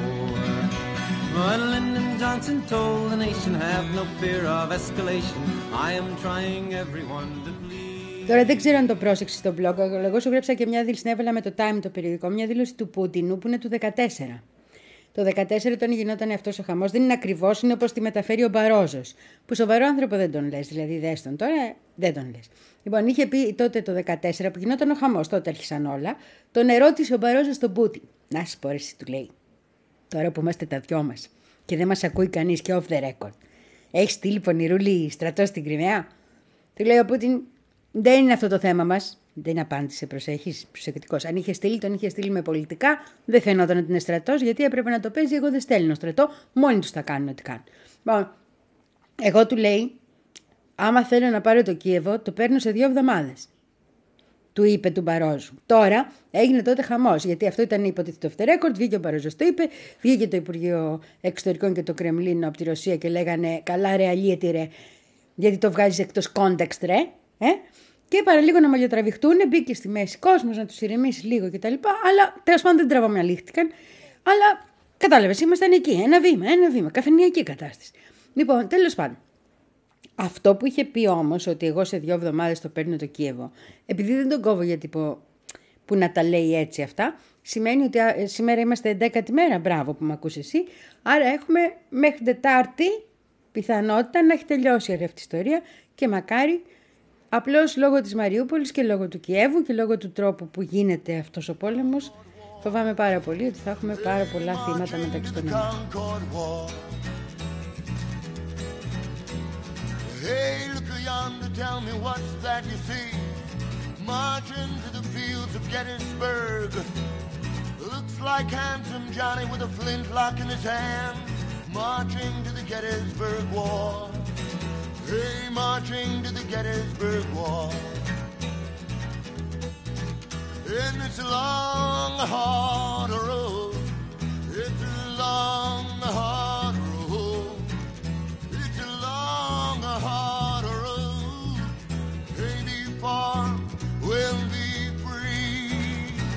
But Lyndon Johnson told the nation, have no fear of escalation. I am trying everyone to please. Τώρα δεν ξέρω αν το πρόσεξες στο blog, εγώ σου γράψα και μια δήλωση, έβαλα με το Time το περιοδικό, μια δήλωση του Πούτινου που είναι του δεκατέσσερα. Το δεκατέσσερα όταν γινόταν αυτός ο χαμός, δεν είναι ακριβώς, είναι όπως τη μεταφέρει ο Μπαρόζος. Που σοβαρό άνθρωπο δεν τον λες, δηλαδή δες τον τώρα, δεν τον λες. Λοιπόν, είχε πει τότε το δεκατέσσερα που γινόταν ο χαμός, τότε άρχισαν όλα, τον ερώτησε ο Μπαρόζος στον Πούτιν. Να σου πω, εσύ, του λέει, τώρα που είμαστε τα δυο μας και δεν μας ακούει κανείς και off the record, έχει στείλει πονηρούλη στρατό στην Κριμαία? Του λέει ο Πούτιν, δεν είναι αυτό το θέμα μας. Δεν απάντησε, προσέχεις, προσεκτικός. Αν είχε στείλει, τον είχε στείλει με πολιτικά, δεν φαινόταν ότι είναι στρατός, γιατί έπρεπε να το παίζει. Εγώ δεν στέλνω στρατό, μόνοι τους θα κάνουν ό,τι κάνουν. Λοιπόν, εγώ του λέει, άμα θέλω να πάρω το Κίεβο, το παίρνω σε δύο εβδομάδες. Του είπε του Μπαρόζου. Τώρα έγινε τότε χαμός, γιατί αυτό ήταν υποτίθεται off the record, βγήκε ο Μπαρόζος, το είπε, βγήκε το Υπουργείο Εξωτερικών και το Κρεμλίνο από τη Ρωσία και λέγανε, καλά ρε αλίετη ρε, γιατί το βγάζεις εκτός context ρε, ε? Και παραλίγο να μαλλιοτραβηχτούν, μπήκε στη μέση κόσμος να τους ηρεμήσει λίγο κτλ. Αλλά τέλος πάντων δεν τραβομυαλίχτηκαν. Αλλά κατάλαβες, ήμασταν εκεί. Ένα βήμα, ένα βήμα. Καφενειακή κατάσταση. Λοιπόν, τέλος πάντων. Αυτό που είχε πει όμως, ότι εγώ σε δύο εβδομάδες το παίρνω το Κίεβο, επειδή δεν τον κόβω γιατί που, που να τα λέει έτσι αυτά, σημαίνει ότι α, σήμερα είμαστε έντεκατη μέρα. Μπράβο που με ακούς εσύ. Άρα έχουμε μέχρι Τετάρτη πιθανότητα να έχει τελειώσει αυτή η ιστορία και μακάρι. Απλώς λόγω της Μαριούπολης και λόγω του Κιέβου και λόγω του τρόπου που γίνεται αυτός ο πόλεμος, φοβάμαι πάρα πολύ ότι θα έχουμε πάρα πολλά θύματα μεταξύ των ημών. Hey, look yonder, tell me what's that you see? Marching to the fields of Gettysburg. Looks like handsome Johnny with a flintlock in his hand. Marching to the Gettysburg War. Hey, marching to the Gettysburg War. And it's a long, hard road. It's a long, hard road. It's a long, hard road. Ain't be far, we'll be free.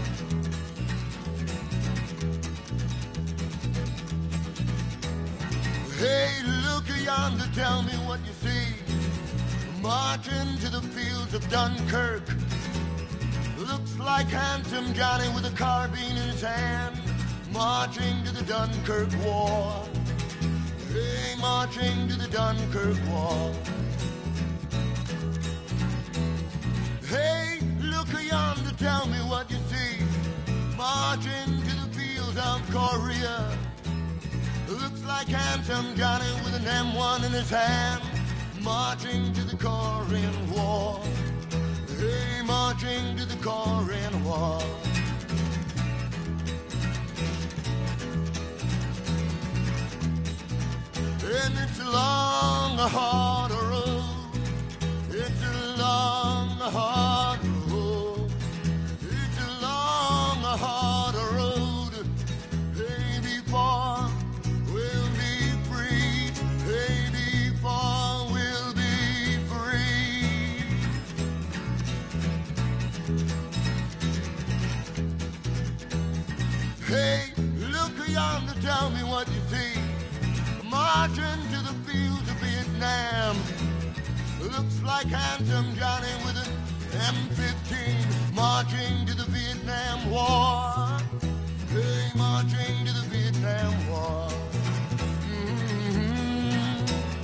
Hey, look yonder, tell me what you see. Marching to the fields of Dunkirk. Looks like handsome Johnny with a carbine in his hand. Marching to the Dunkirk War. Hey, marching to the Dunkirk War. Hey, look yonder, tell me what you see. Marching to the fields of Korea. Looks like handsome Johnny with an M one in his hand. Marching to the Korean War. Hey, marching to the Korean War. And it's a long, hard road. It's a long, hard road. It's a long, hard road. Hey, tell me what you see. Marching to the fields of Vietnam. Looks like handsome Johnny with an M fifteen. Marching to the Vietnam War. Hey, marching to the Vietnam War. Mm-hmm.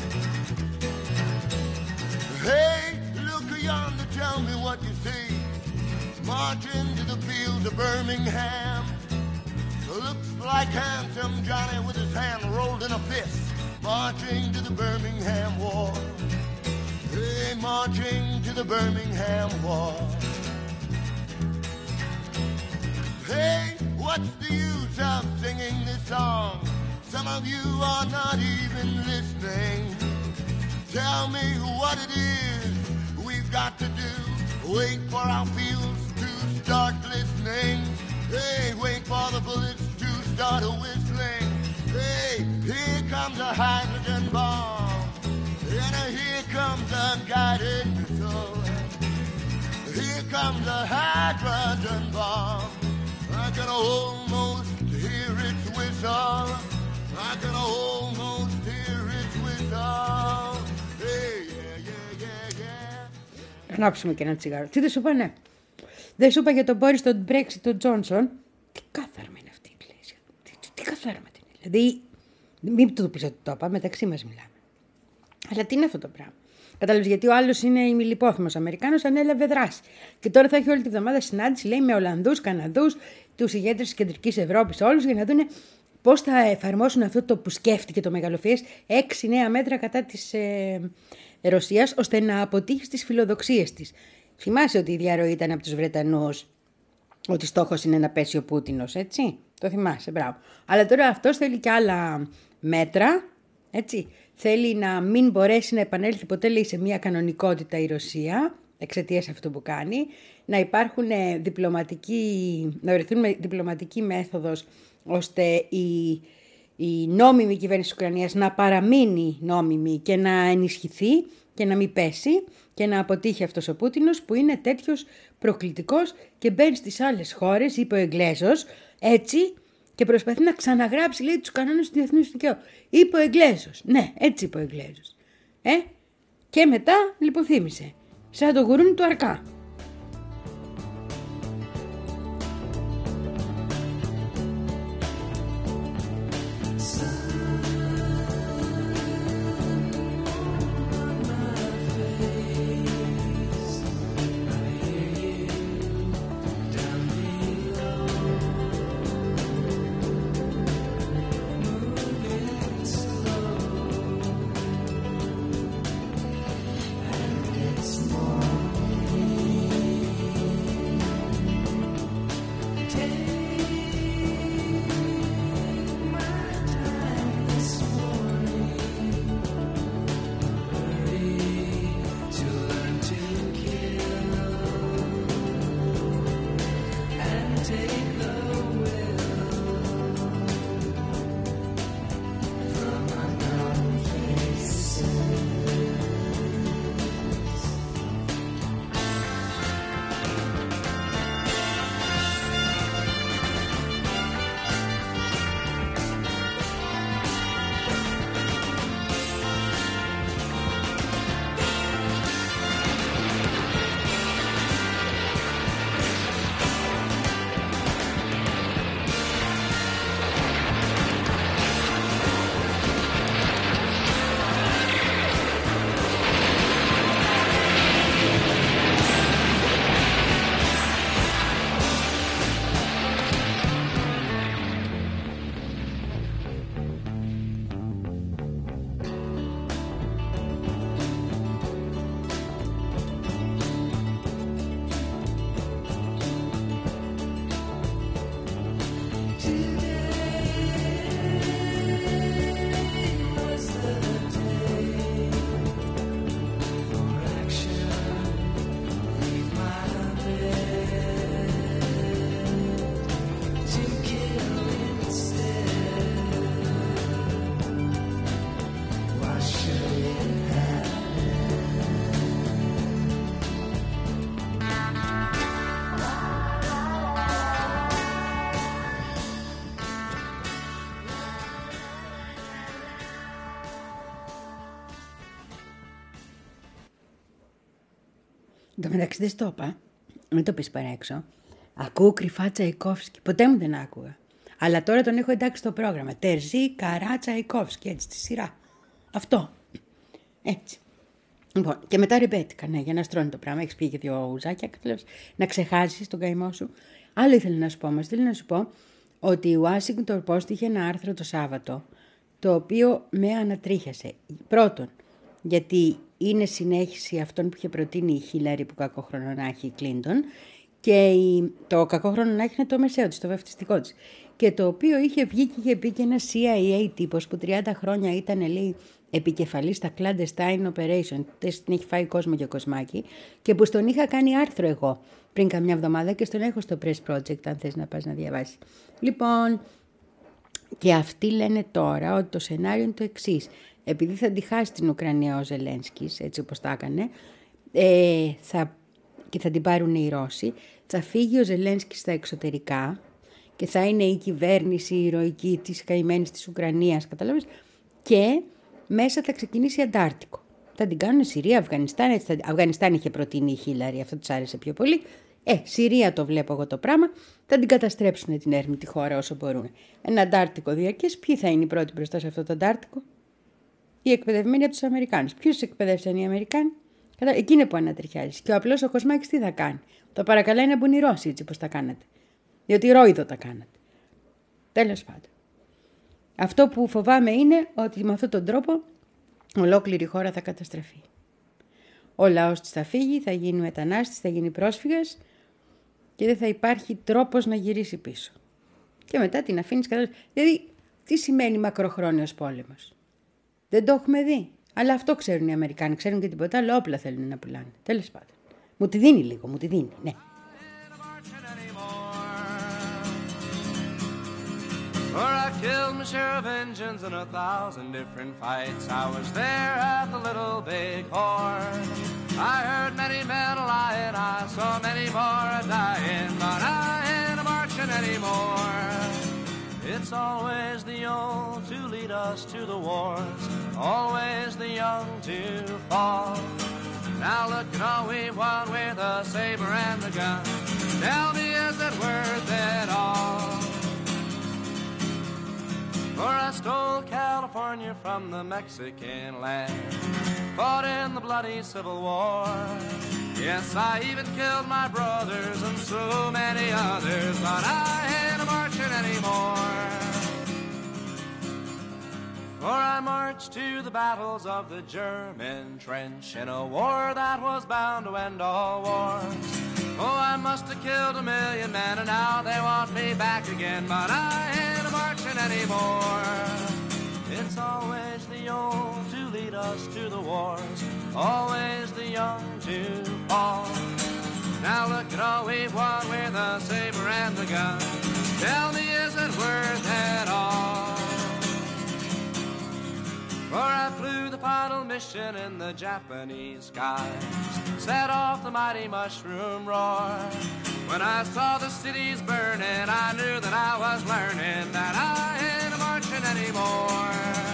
Hey, look yonder, tell me what you see. Marching to the fields of Birmingham. Looks like handsome Johnny with his hand rolled in a fist. Marching to the Birmingham War. Hey, marching to the Birmingham War. Hey, what's the use of singing this song? Some of you are not even listening. Tell me what it is we've got to do. Wait for our fields to start glistening. Hey, wait for the bullets to start a whistling. Hey, here comes a hydrogen bomb. And here comes a guided missile. Here comes a hydrogen bomb. I can almost hear its whistle. I can almost hear its whistle. Hey, yeah, yeah, yeah, yeah. Ανάψουμε και ένα τσιγάρο. Τι δεν σου είπα, ναι. Δεν σου είπα για τον Μπόρις, τον Brexit, τον Τζόνσον. Τι κάθαρμα είναι αυτή η εκκλησία. Τι, τι, τι κάθαρμα την είναι. Δηλαδή, μην του πεις ότι το είπα, μεταξύ μας μιλάμε. Αλλά τι είναι αυτό το πράγμα. Κατάλαβες, γιατί ο άλλος είναι ημιλιπόθυμος Αμερικάνος, ανέλαβε δράση. Και τώρα θα έχει όλη τη βδομάδα συνάντηση, λέει, με Ολλανδούς, Καναδούς, τους ηγέτες της Κεντρικής Ευρώπης, όλους, για να δουν πώς θα εφαρμόσουν αυτό το που σκέφτηκε το μεγαλοφυές, έξι νέα μέτρα κατά της ε, Ρωσίας, ώστε να αποτύχει στις φιλοδοξίες της. Θυμάσαι ότι η διαρροή ήταν από τους Βρετανούς, ότι στόχος είναι να πέσει ο Πούτινος, έτσι. Το θυμάσαι, μπράβο. Αλλά τώρα αυτός θέλει και άλλα μέτρα, έτσι. Θέλει να μην μπορέσει να επανέλθει ποτέ, λέει, σε μια κανονικότητα η Ρωσία, εξαιτίας αυτού που κάνει, να υπάρχουν διπλωματικοί, να βρεθούν με διπλωματική μέθοδος, ώστε η, η νόμιμη κυβέρνηση της Ουκρανίας να παραμείνει νόμιμη και να ενισχυθεί και να μην πέσει και να αποτύχει αυτός ο Πούτινος που είναι τέτοιος προκλητικός και μπαίνει στις άλλες χώρες, είπε ο Εγγλέζος, έτσι, και προσπαθεί να ξαναγράψει, λέει, τους κανόνες του διεθνούς δικαίου. Είπε ο Εγγλέζος. Ναι, έτσι είπε ο Εγγλέζος. Ε, και μετά λιποθύμησε. Σαν το γουρούνι του Αρκά. It's more Εν τω μεταξύ δεν στο είπα, μην το πεις παρέξω. Ακούω κρυφά Τσαϊκόφσκι. Ποτέ μου δεν άκουγα. Αλλά τώρα τον έχω εντάξει στο πρόγραμμα. Τερζή, Καρά, Τσαϊκόφσκι, έτσι, στη σειρά. Αυτό. Έτσι. Λοιπόν, και μετά ρεμπέτικα, ναι, για να στρώνει το πράγμα. Έχεις πει και δύο ουζάκια, να ξεχάσεις τον καημό σου. Άλλο ήθελα να σου πω, όμως θέλω να σου πω ότι η Washington Post είχε ένα άρθρο το Σάββατο, το οποίο με ανατρίχιασε. Πρώτον, γιατί είναι συνέχιση αυτών που είχε προτείνει η Χίλαρη, που κακό χρόνο να έχει η Κλίντον, και η, το κακό χρόνο να έχει είναι το μεσαίο της, το βαφτιστικό της. Και το οποίο είχε βγει και είχε πει και ένα σι άι έι τύπος που τριάντα χρόνια ήταν, λέει, επικεφαλής στα Clandestine Operation, την έχει φάει κόσμο και κοσμάκι, και που στον είχα κάνει άρθρο εγώ πριν καμιά εβδομάδα και στον έχω στο Press Project, αν θες να πας να διαβάσεις. Λοιπόν, και αυτοί λένε τώρα ότι το σενάριο είναι το εξής. Επειδή θα τη χάσει την Ουκρανία ο Ζελένσκις, έτσι όπως τα έκανε, ε, θα, και θα την πάρουν οι Ρώσοι, θα φύγει ο Ζελένσκις στα εξωτερικά και θα είναι η κυβέρνηση η ηρωική της καημένης της Ουκρανίας, καταλάβεις, και μέσα θα ξεκινήσει Αντάρτικο. Θα την κάνουν Συρία, Αφγανιστάν, έτσι, θα... Αφγανιστάν είχε προτείνει η Χίλαρη, αυτό της άρεσε πιο πολύ. Ε, Συρία το βλέπω εγώ το πράγμα, θα την καταστρέψουν την έρμη τη χώρα όσο μπορούν. Ένα Αντάρτικο διαρκές, ποιοι θα είναι οι πρώτοι μπροστά σε αυτό το Αντάρτικο? Οι εκπαιδευμένοι από τους Αμερικάνους. Ποιους εκπαιδεύσαν οι Αμερικάνοι? Κατά... Εκείνη που ανατριχιάζει. Και ο απλός ο Κοσμάκης τι θα κάνει? Το παρακαλάει να μπουν οι Ρώσοι, έτσι πως τα κάνατε. Διότι ρόιδο τα κάνατε. Τέλος πάντων. Αυτό που φοβάμαι είναι ότι με αυτόν τον τρόπο ολόκληρη η χώρα θα καταστραφεί. Ο λαός της θα φύγει, θα γίνει μετανάστης, θα γίνει πρόσφυγας και δεν θα υπάρχει τρόπος να γυρίσει πίσω. Και μετά την αφήνεις κατά... Δηλαδή, τι σημαίνει μακροχρόνιος πόλεμος? Δεν το έχουμε δει. Αλλά αυτό ξέρουν οι Αμερικάνοι. Ξέρουν και τίποτα άλλο, όπλα θέλουν να πουλάνε. Τέλος πάντων. Μου τη δίνει λίγο, μου τη δίνει, ναι. For I killed my share of engines in a thousand different fights. I was there at the Little Big Horn. I heard many men lying, I saw many more dying, but I ain't marching anymore. It's always the old to lead us to the wars, always the young to fall. Now look at all we've won with the saber and the gun. Tell me, is it worth it all? For I stole California from the Mexican land, fought in the bloody Civil War. Yes, I even killed my brothers and so many others, but I ain't marching anymore. For I marched to the battles of the German trench in a war that was bound to end all wars. Oh, I must have killed a million men and now they want me back again, but I ain't marching anymore. It's always the old to lead us to the wars, always the young to fall. Now look at all we've won with the saber and the gun. Tell me, is it worth it all? For I flew the final mission in the Japanese skies, set off the mighty mushroom roar. When I saw the cities burning, I knew that I was learning that I ain't marching anymore.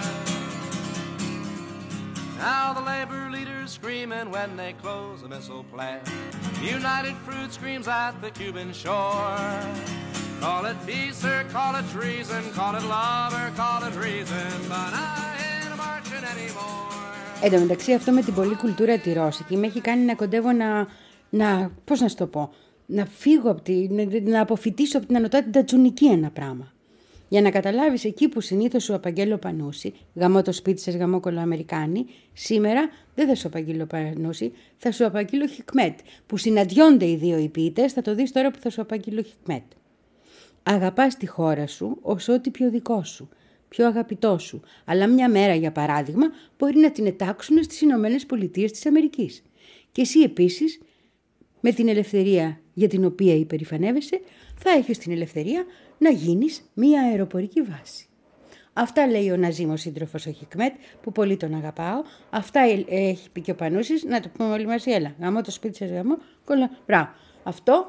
Now the labor leaders screaming when they close a missile plant. United Fruit screams at the Cuban shore. Call it peace or call it treason, call it love or call it reason, but I ain't marching anymore. Εν τω μεταξύ αυτό με την πολλή κουλτούρα τη ρώσικη με έχει κάνει να κοντεύω να, να πώς να σου το πω, να φύγω από τη, να, να αποφυτίσω από την ανωτότητα τσουνική ένα πράγμα. Για να καταλάβεις, εκεί που συνήθως σου απαγγέλω Πανούση, γαμώ το σπίτι σας, γαμώ κολοαμερικάνοι, σήμερα δεν θα σου απαγγείλω Πανούση, θα σου απαγγείλω Χικμέτ. Που συναντιόνται οι δύο οι ποιητές, θα το δεις τώρα που θα σου απαγγείλω Χικμέτ. Αγαπάς τη χώρα σου ως ό,τι πιο δικό σου, πιο αγαπητό σου, αλλά μια μέρα για παράδειγμα μπορεί να την ετάξουν στις Ηνωμένες Πολιτείες της Αμερικής. Και εσύ επίσης, με την ελευθερία για την οποία υπερηφανεύεσαι, θα έχεις την ελευθερία να γίνεις μια αεροπορική βάση. Αυτά λέει ο Ναζίμος σύντροφος ο Χικμέτ, που πολύ τον αγαπάω. Αυτά έχει πει και ο Πανούσης, να το πούμε όλοι μαζί, έλα, γαμώ το σπίτι σας, γαμώ, κολλα, μπράβο. Αυτό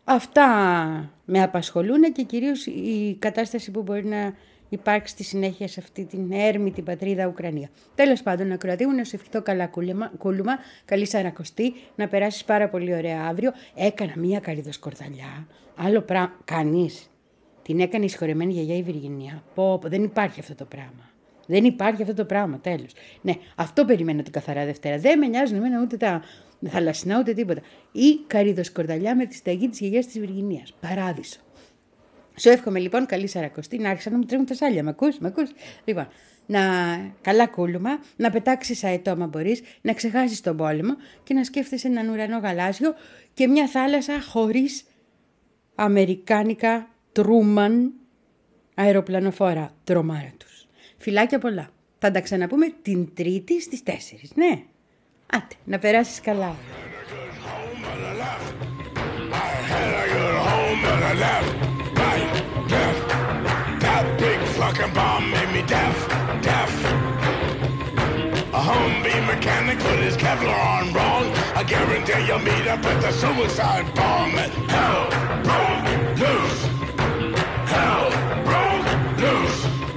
Αυτά με απασχολούν και κυρίως η κατάσταση που μπορεί να υπάρξει στη συνέχεια σε αυτή την έρμη την πατρίδα Ουκρανία. Τέλος πάντων, ακροατή μου, να σου ευχηθώ καλά κούλουμα, καλή σαρακοστή, να περάσεις πάρα πολύ ωραία αύριο. Έκανα μία καρυδοσκορδαλιά, άλλο πράγμα, κανείς. Την έκανε η συγχωρεμένη γιαγιά η Βυργινία. Πω, πω, δεν υπάρχει αυτό το πράγμα. Δεν υπάρχει αυτό το πράγμα, τέλος. Ναι, αυτό περιμένω την καθαρά Δευτέρα. Δεν με νοιάζουν εμένα ούτε τα θαλασσινά ούτε τίποτα. Η καρυδοσκορδαλιά με τη σταγή της γιαγιάς της Βυργινίας. Παράδεισο. Σου εύχομαι λοιπόν καλή σαρακοστή, να άρχισα να μου τρέχουν τα σάλια. Μ' ακούς, μ' ακούς. Λοιπόν, να καλά κούλουμα, να πετάξεις αετό άμα μπορείς, να ξεχάσεις τον πόλεμο και να σκέφτεσαι έναν ουρανό γαλάζιο και μια θάλασσα χωρίς αμερικάνικα Τρούμαν αεροπλανοφόρα τρομάρα τους. Φιλάκια πολλά. Θα τα ξαναπούμε την Τρίτη στις τέσσερις, ναι. Άντε, να περάσεις καλά. Fucking bomb made me deaf, deaf. A Humvee mechanic put his Kevlar on wrong. I guarantee you'll meet up with the suicide bomb. And hell broke loose. Hell broke loose.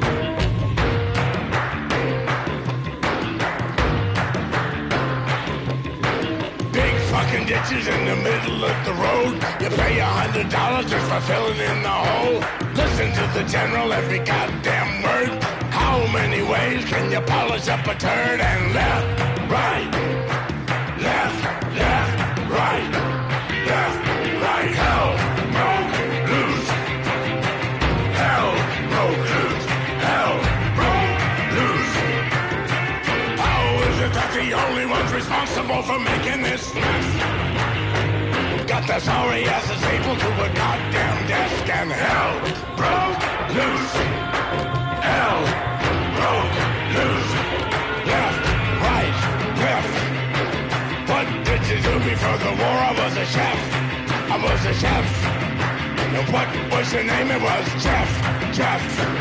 Big fucking ditches in the middle of the road. You pay a hundred dollars just for filling in the hole. Listen to the general every goddamn word. How many ways can you polish up a turd? And left, right, left, left, right, left, right. Hell broke loose. Hell broke loose. Hell broke loose. How is it that the only ones responsible for making this mess got the sorry asses able to a goddamn desk? And hell broke loose. Hell broke loose. Left, right, left. What did you do before the war? I was a chef. I was a chef. And what was your name? It was Jeff. Jeff.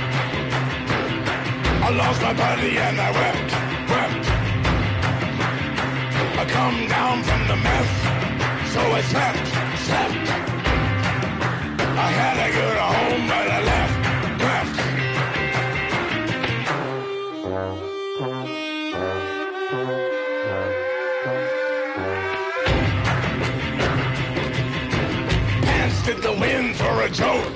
I lost my buddy and I wept, wept. I come down from the meth, so I slept, slept. I had to go to home, but I left, left. Pants did the wind for a joke.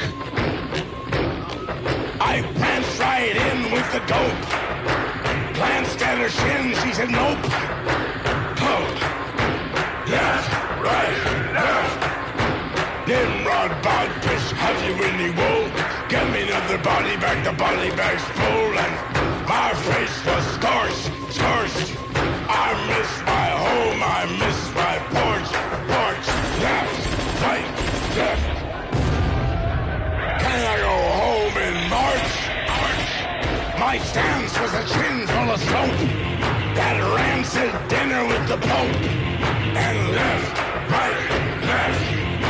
I pranced right in with the dope. Glanced at her shin, she said nope. Oh, left, right, left. Nimrod, Bodfish, have you any wool? Get me another body bag, the body bag's full. And my face was scorched, scorched. I miss my home, I miss my porch, porch. Left, right, left. Can I go home in March? March. My stance was a chin full of soap. That rancid dinner with the Pope. And left, right, left.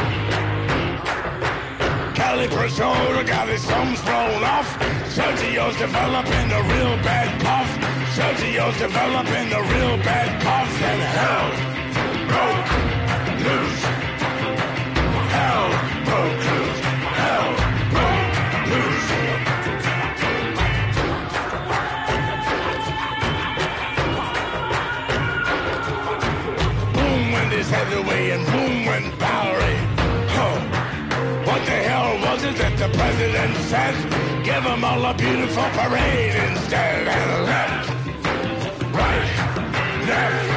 Cali Priscilla got his thumbs blown off. Sergio's developing a real bad cough. Sergio's developing a real bad cough. And hell broke loose. Hell broke loose. Hell broke loose. Boom went his head away and boom went Bowery. Oh. What the hell was it that the president said? Give them all a beautiful parade instead. And left, right, left.